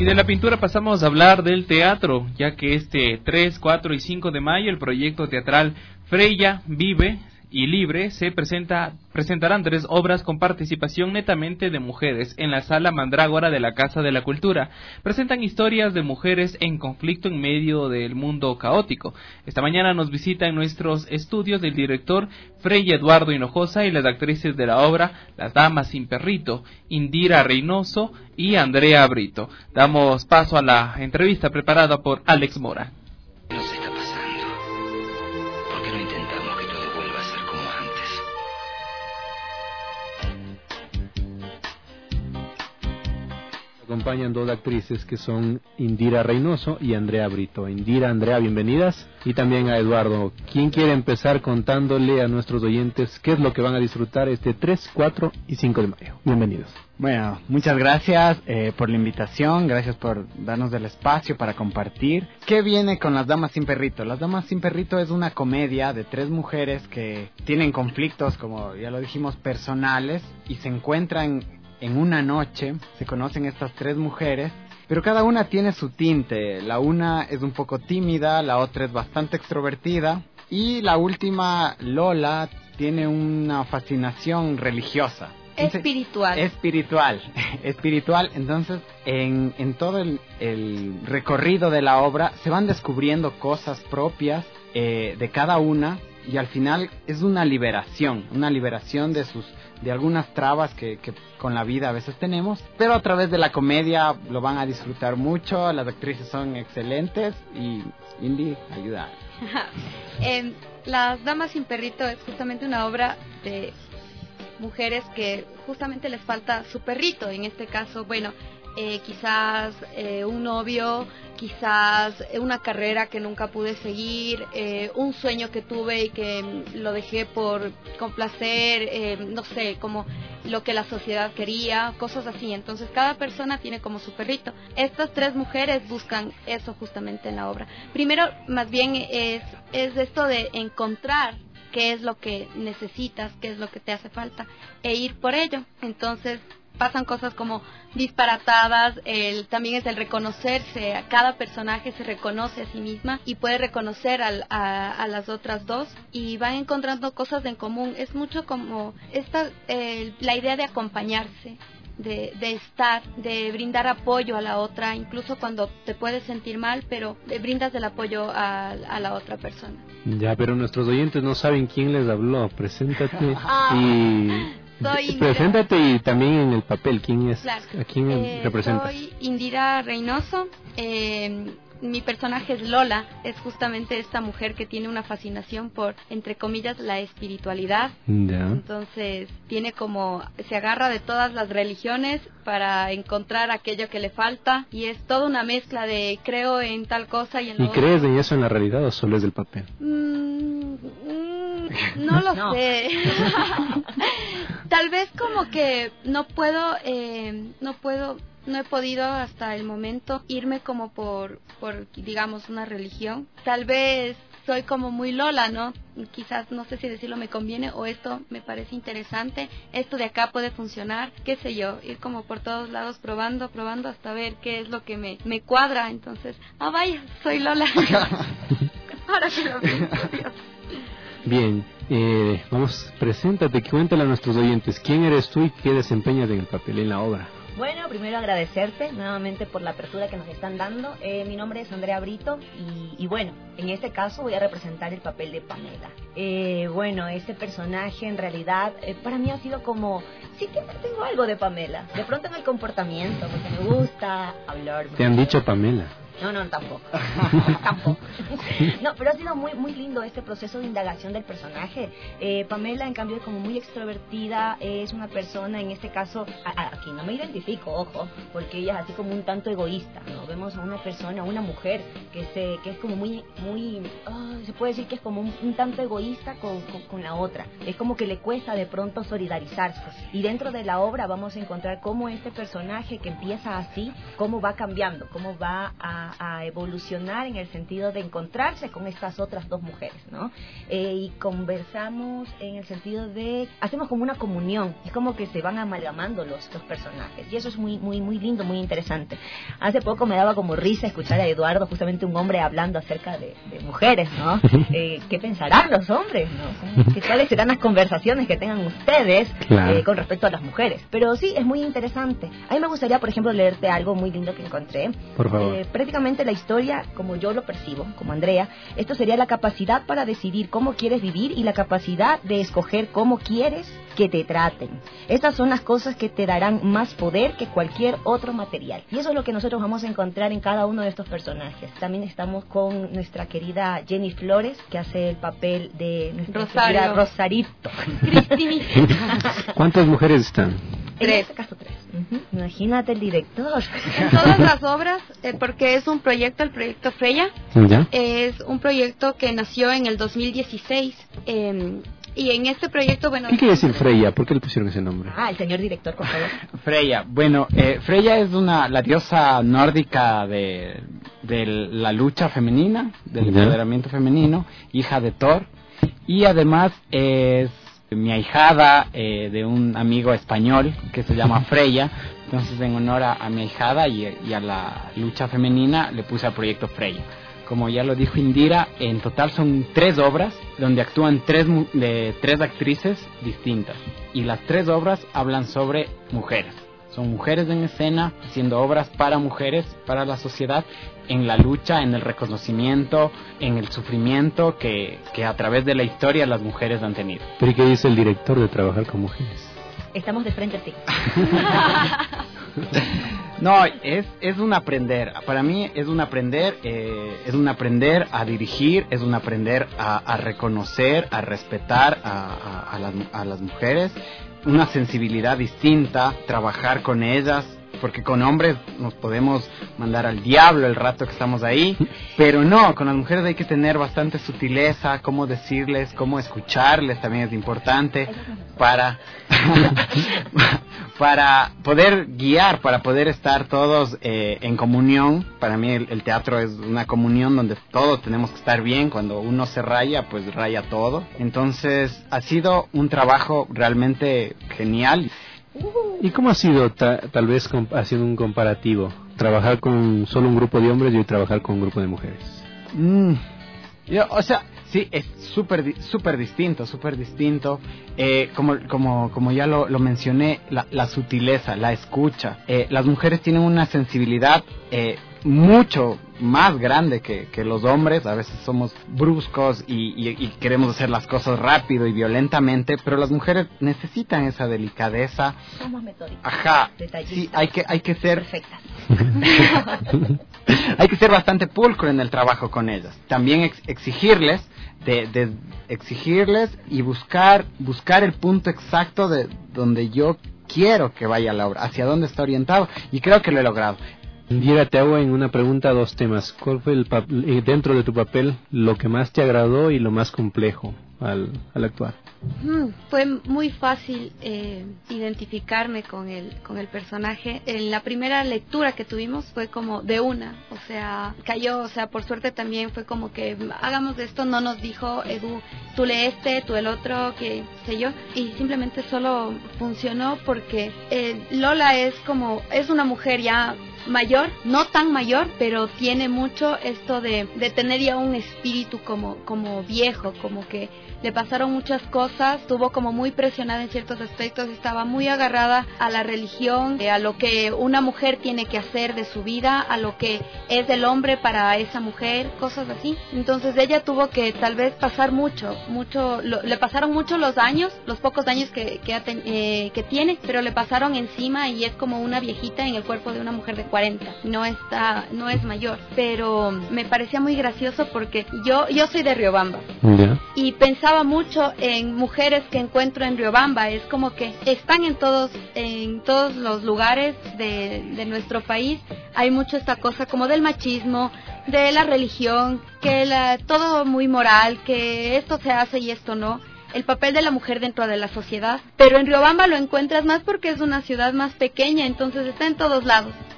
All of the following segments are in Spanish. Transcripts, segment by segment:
Y de la pintura pasamos a hablar del teatro, ya que este 3, 4 y 5 de mayo el proyecto teatral Freya Vive y Libre presentarán 3 obras con participación netamente de mujeres en la Sala Mandrágora de la Casa de la Cultura. Presentan historias de mujeres en conflicto en medio del mundo caótico. Esta mañana nos visita en nuestros estudios el director Frei Eduardo Hinojosa y las actrices de la obra Las Damas sin Perrito, Indira Reynoso y Andrea Brito. Damos paso a la entrevista preparada por Alex Mora. Acompañan 2 actrices que son Indira Reynoso y Andrea Brito. Indira, Andrea, bienvenidas. Y también a Eduardo. ¿Quién quiere empezar contándole a nuestros oyentes qué es lo que van a disfrutar este 3, 4 y 5 de mayo? Bienvenidos. Bueno, muchas gracias por la invitación, gracias por darnos el espacio para compartir. ¿Qué viene con Las Damas sin Perrito? Las Damas sin Perrito es una comedia de 3 mujeres que tienen conflictos, como ya lo dijimos, personales, y se encuentran en una noche. Se conocen estas 3 mujeres, pero cada una tiene su tinte. La una es un poco tímida, la otra es bastante extrovertida, y la última, Lola, tiene una fascinación religiosa. Espiritual. Espiritual. Entonces, en todo el recorrido de la obra se van descubriendo cosas propias de cada una, y al final es una liberación de algunas trabas que con la vida a veces tenemos, pero a través de la comedia lo van a disfrutar mucho. Las actrices son excelentes y Indy, ayuda. Las Damas sin Perrito es justamente una obra de mujeres que justamente les falta su perrito. En este caso, bueno, quizás un novio, quizás una carrera que nunca pude seguir, un sueño que tuve y que lo dejé por complacer, no sé, como lo que la sociedad quería, cosas así. Entonces cada persona tiene como su perrito. Estas 3 mujeres buscan eso justamente en la obra. Primero, más bien es esto de encontrar qué es lo que necesitas, qué es lo que te hace falta, e ir por ello. Entonces pasan cosas como disparatadas, también es el reconocerse. Cada personaje se reconoce a sí misma y puede reconocer a las otras 2, y van encontrando cosas en común. Es mucho como la idea de acompañarse, de estar, de brindar apoyo a la otra, incluso cuando te puedes sentir mal, pero brindas el apoyo a la otra persona. Ya, pero nuestros oyentes no saben quién les habló. Preséntate Preséntate y también en el papel, ¿quién es? Claro. ¿A quién representas? Soy Indira Reynoso. Mi personaje es Lola, es justamente esta mujer que tiene una fascinación por, entre comillas, la espiritualidad. Ya. Entonces se agarra de todas las religiones para encontrar aquello que le falta, y es toda una mezcla de creo en tal cosa y en lo ¿Y crees en eso en la realidad o solo es del papel? No lo sé. Tal vez como que no he podido hasta el momento irme como por digamos una religión. Tal vez soy como muy Lola, ¿no? Quizás, no sé si decirlo me conviene, o esto me parece interesante, esto de acá puede funcionar, qué sé yo, ir como por todos lados probando hasta ver qué es lo que me cuadra. Entonces, vaya, soy Lola. Ahora que lo pienso, Dios. Bien, preséntate, cuéntale a nuestros oyentes quién eres tú y qué desempeñas en el papel, en la obra. Bueno, primero agradecerte nuevamente por la apertura que nos están dando. Mi nombre es Andrea Brito y bueno, en este caso voy a representar el papel de Pamela. Bueno, este personaje en realidad para mí ha sido como... Sí que tengo algo de Pamela, de pronto en el comportamiento, porque me gusta hablar. ¿Te han dicho Pamela? No, tampoco. No, pero ha sido muy muy lindo este proceso de indagación del personaje. Pamela, en cambio, es como muy extrovertida, es una persona, en este caso, aquí no me identifico, ojo, porque ella es así como un tanto egoísta, ¿no? Vemos a una persona, una mujer, que es como muy, se puede decir que es como un tanto egoísta con la otra. Es como que le cuesta de pronto solidarizarse. Y dentro de la obra vamos a encontrar cómo este personaje que empieza así, cómo va cambiando, cómo va a a evolucionar en el sentido de encontrarse con estas otras dos mujeres, ¿no? Y conversamos en el sentido de, hacemos como una comunión, es como que se van amalgamando los personajes, y eso es muy, muy, muy lindo, muy interesante. Hace poco me daba como risa escuchar a Eduardo, justamente un hombre hablando acerca de mujeres, ¿no? ¿Qué pensarán los hombres, ¿no? ¿Cuáles serán las conversaciones que tengan ustedes con respecto a las mujeres? Pero sí, es muy interesante. A mí me gustaría, por ejemplo, leerte algo muy lindo que encontré. Por favor. Prácticamente la historia, como yo lo percibo, como Andrea, esto sería la capacidad para decidir cómo quieres vivir y la capacidad de escoger cómo quieres que te traten. Estas son las cosas que te darán más poder que cualquier otro material. Y eso es lo que nosotros vamos a encontrar en cada uno de estos personajes. También estamos con nuestra querida Jenny Flores, que hace el papel de nuestra Rosarito. ¿Cuántas mujeres están? En este caso 3. Imagínate el director. En todas las obras, porque es un proyecto, el proyecto Freya, ¿Ya? es un proyecto que nació en el 2016. Y en este proyecto, bueno... ¿Qué quiere decir Freya? ¿Por qué le pusieron ese nombre? El señor director, por favor. Freya. Bueno, Freya es la diosa nórdica de la lucha femenina, del empoderamiento femenino, hija de Thor, y además es mi ahijada de un amigo español que se llama Freya. Entonces, en honor a mi ahijada y a la lucha femenina, le puse al proyecto Freya. Como ya lo dijo Indira, en total son 3 obras donde actúan 3 actrices distintas. Y las 3 obras hablan sobre mujeres. Son mujeres en escena, haciendo obras para mujeres, para la sociedad, en la lucha, en el reconocimiento, en el sufrimiento que a través de la historia las mujeres han tenido. ¿Pero y qué dice el director de trabajar con mujeres? Estamos de frente a ti. No, es un aprender. Para mí es un aprender a dirigir, es un aprender a reconocer, a respetar a las mujeres, una sensibilidad distinta, trabajar con ellas, porque con hombres nos podemos mandar al diablo el rato que estamos ahí, pero no, con las mujeres hay que tener bastante sutileza, cómo decirles, cómo escucharles también es importante para poder guiar, para poder estar todos en comunión. Para mí el teatro es una comunión donde todos tenemos que estar bien. Cuando uno se raya, pues raya todo. Entonces ha sido un trabajo realmente genial. ¿Y cómo ha sido, tal vez haciendo un comparativo, trabajar con solo un grupo de hombres y trabajar con un grupo de mujeres? Sí, es súper distinto. Como ya lo mencioné, la sutileza, la escucha. Las mujeres tienen una sensibilidad mucho más grande que los hombres. A veces somos bruscos y queremos hacer las cosas rápido y violentamente, pero las mujeres necesitan esa delicadeza. Somos metódicas. Ajá. Detallistas. Sí, hay que ser perfectas. hay que ser bastante pulcro en el trabajo con ellas. También exigirles y buscar el punto exacto de donde yo quiero que vaya la obra, hacia dónde está orientado, y creo que lo he logrado. Indira, te hago en una pregunta 2 temas. ¿Cuál fue dentro de tu papel lo que más te agradó y lo más complejo al actuar? Fue muy fácil identificarme con el personaje. En la primera lectura que tuvimos fue como de una, cayó, por suerte también fue como que hagamos esto, no nos dijo Edu, tú lee tú el otro, qué sé yo, y simplemente solo funcionó porque Lola es una mujer ya mayor, no tan mayor, pero tiene mucho esto de tener ya un espíritu como viejo, como que le pasaron muchas cosas, estuvo como muy presionada en ciertos aspectos, estaba muy agarrada a la religión, a lo que una mujer tiene que hacer de su vida, a lo que es el hombre para esa mujer, cosas así. Entonces ella tuvo que tal vez pasar le pasaron mucho los años, los pocos años que tiene, pero le pasaron encima y es como una viejita en el cuerpo de una mujer de 40, no es mayor, pero me parecía muy gracioso porque yo soy de Riobamba, y pensaba mucho en mujeres que encuentro en Riobamba, es como que están en todos los lugares de nuestro país, hay mucho esta cosa como del machismo, de la religión, que todo muy moral, que esto se hace y esto no, el papel de la mujer dentro de la sociedad, pero en Riobamba lo encuentras más porque es una ciudad más pequeña, entonces está en todos lados.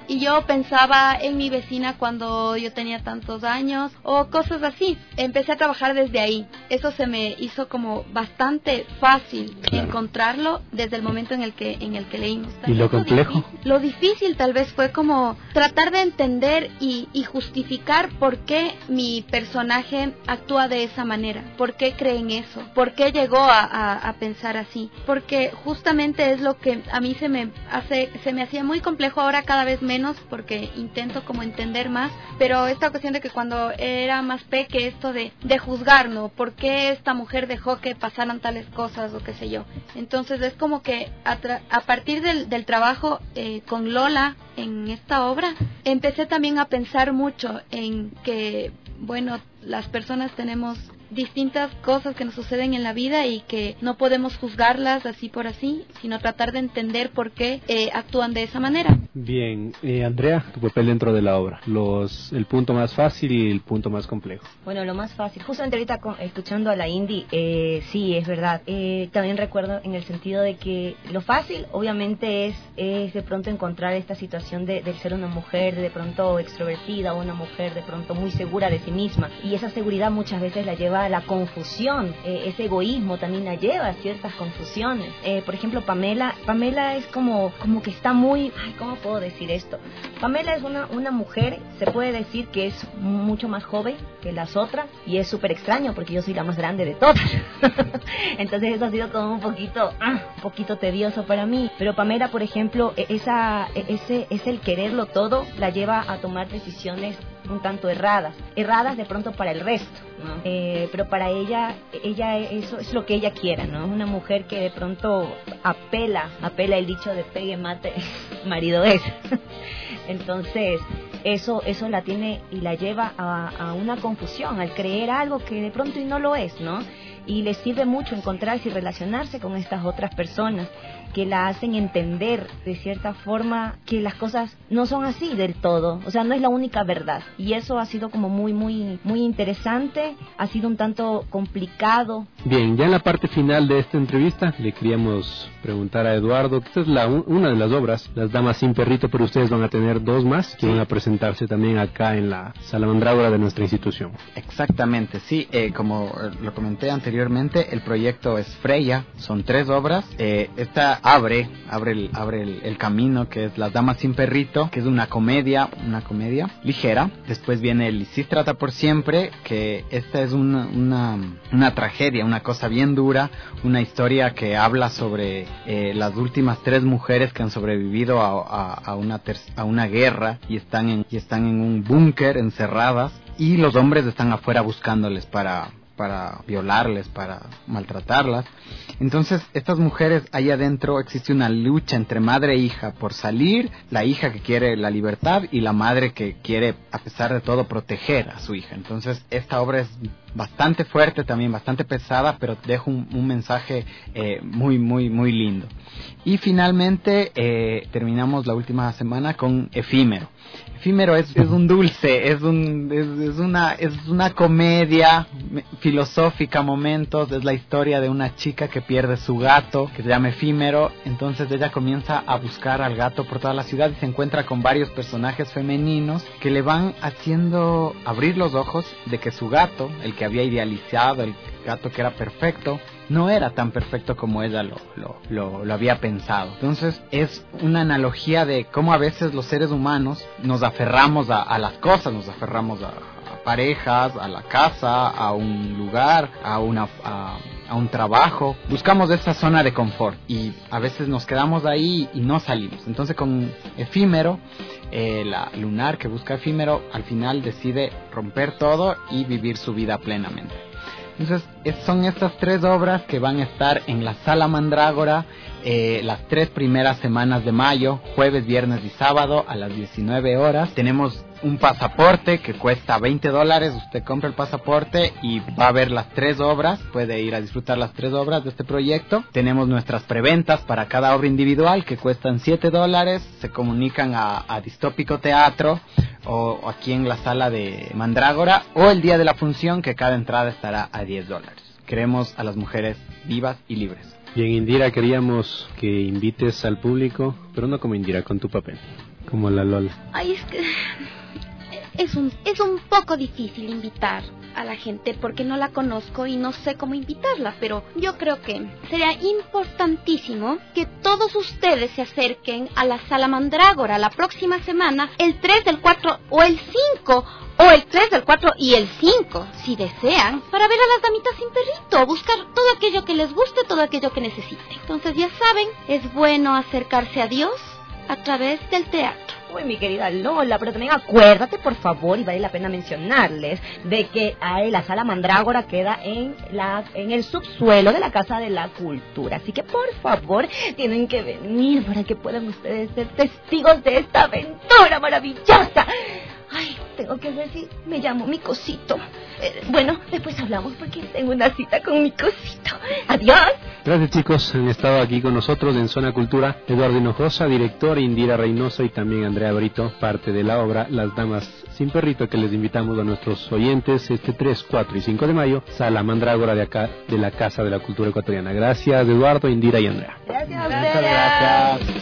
y yo pensaba en mi vecina cuando yo tenía tantos años o cosas así. Empecé a trabajar desde ahí. Eso se me hizo como bastante fácil encontrarlo desde el momento en el que leímos. ¿Y lo complejo? Lo difícil tal vez fue como tratar de entender y justificar por qué mi personaje actúa de esa manera, por qué cree en eso, por qué llegó a pensar así, porque justamente es lo que a mí se me hacía muy complejo, ahora cada vez menos porque intento como entender más, pero esta cuestión de que cuando era más peque, esto de juzgar, ¿no? ¿Por qué esta mujer dejó que pasaran tales cosas o qué sé yo? Entonces es como que a partir del trabajo con Lola en esta obra, empecé también a pensar mucho en que, bueno, las personas tenemos distintas cosas que nos suceden en la vida y que no podemos juzgarlas así por así, sino tratar de entender por qué actúan de esa manera. Bien, Andrea, tu papel dentro de la obra, el punto más fácil y el punto más complejo. Bueno, lo más fácil, justamente ahorita escuchando a la Indy, sí, es verdad, también recuerdo en el sentido de que lo fácil obviamente es de pronto encontrar esta situación de ser una mujer de pronto extrovertida o una mujer de pronto muy segura de sí misma, y esa seguridad muchas veces la lleva a la confusión, ese egoísmo también la lleva a ciertas confusiones. Por ejemplo, Pamela es como que está muy, ¿cómo puedo decir esto? Pamela es una mujer, se puede decir que es mucho más joven que las otras, y es súper extraño porque yo soy la más grande de todas. Entonces eso ha sido como un poquito tedioso para mí. Pero Pamela, por ejemplo, ese el quererlo todo la lleva a tomar decisiones un tanto erradas de pronto para el resto, ¿no? Pero para ella eso es lo que ella quiera, ¿no? Una mujer que de pronto apela el dicho de pegue mate, marido es. Entonces eso la tiene y la lleva a una confusión, al creer algo que de pronto y no lo es, ¿no? Y le sirve mucho encontrarse y relacionarse con estas otras personas que la hacen entender de cierta forma que las cosas no son así del todo, o sea, no es la única verdad, y eso ha sido como muy interesante, ha sido un tanto complicado. Bien, ya en la parte final de esta entrevista le queríamos preguntar a Eduardo, esta es una de las obras, Las Damas sin Perrito, pero ustedes van a tener dos más que van a presentarse también acá en la Sala Mandrágora de nuestra institución. Exactamente, sí, como lo comenté anteriormente, el proyecto es Freya, son 3 obras, esta abre el camino, que es Las Damas sin Perrito, que es una comedia ligera. Después viene Lisístrata por siempre, que esta es una tragedia, una cosa bien dura, una historia que habla sobre las últimas 3 mujeres que han sobrevivido a una guerra y están en un búnker encerradas, y los hombres están afuera buscándoles para violarles, para maltratarlas. Entonces, estas mujeres, ahí adentro existe una lucha entre madre e hija por salir, la hija que quiere la libertad y la madre que quiere, a pesar de todo, proteger a su hija. Entonces, esta obra es bastante fuerte también, bastante pesada, pero deja un mensaje muy lindo. Y finalmente terminamos la última semana con Efímero. Efímero es un dulce, es una comedia filosófica a momentos, es la historia de una chica que pierde su gato, que se llama Efímero. Entonces ella comienza a buscar al gato por toda la ciudad y se encuentra con varios personajes femeninos que le van haciendo abrir los ojos de que su gato, el que había idealizado, el gato que era perfecto, no era tan perfecto como ella lo había pensado. Entonces es una analogía de cómo a veces los seres humanos nos aferramos a las cosas, nos aferramos a parejas, a la casa, a un lugar, a un trabajo. Buscamos esa zona de confort y a veces nos quedamos ahí y no salimos. Entonces con Efímero, la lunar que busca Efímero, al final decide romper todo y vivir su vida plenamente. Entonces son estas 3 obras que van a estar en la Sala Mandrágora las 3 primeras semanas de mayo, jueves, viernes y sábado a las 19 horas. Tenemos un pasaporte que cuesta $20, usted compra el pasaporte y va a ver las 3 obras, puede ir a disfrutar las 3 obras de este proyecto. Tenemos nuestras preventas para cada obra individual que cuestan $7, se comunican a Distópico Teatro o aquí en la Sala de Mandrágora, o el día de la función, que cada entrada estará a $10. Queremos a las mujeres vivas y libres. Bien, Indira, queríamos que invites al público, pero no como Indira, con tu papel. como la Lola. Ay, es que es un poco difícil invitar a la gente porque no la conozco y no sé cómo invitarla, pero yo creo que sería importantísimo que todos ustedes se acerquen a la Sala Mandrágora la próxima semana, el 3 del 4 o el 5, o el 3 del 4 y el 5, si desean, para ver a las damitas sin perrito, buscar todo aquello que les guste, todo aquello que necesiten. Entonces ya saben, es bueno acercarse a Dios a través del teatro. Uy, mi querida Lola, pero también acuérdate, por favor, y vale la pena mencionarles, de que la Sala Mandrágora queda en el subsuelo de la Casa de la Cultura. Así que, por favor, tienen que venir para que puedan ustedes ser testigos de esta aventura maravillosa. Ay, tengo que decir, me llamo mi cosito. Bueno, después hablamos porque tengo una cita con mi cosito. Adiós. Gracias, chicos. Han estado aquí con nosotros en Zona Cultura Eduardo Hinojosa, director, Indira Reynoso y también Andrea Brito, parte de la obra Las Damas sin Perrito, que les invitamos a nuestros oyentes este 3, 4 y 5 de mayo, Sala Mandrágora de acá, de la Casa de la Cultura Ecuatoriana. Gracias, Eduardo, Indira y Andrea. Gracias a ustedes. Muchas gracias.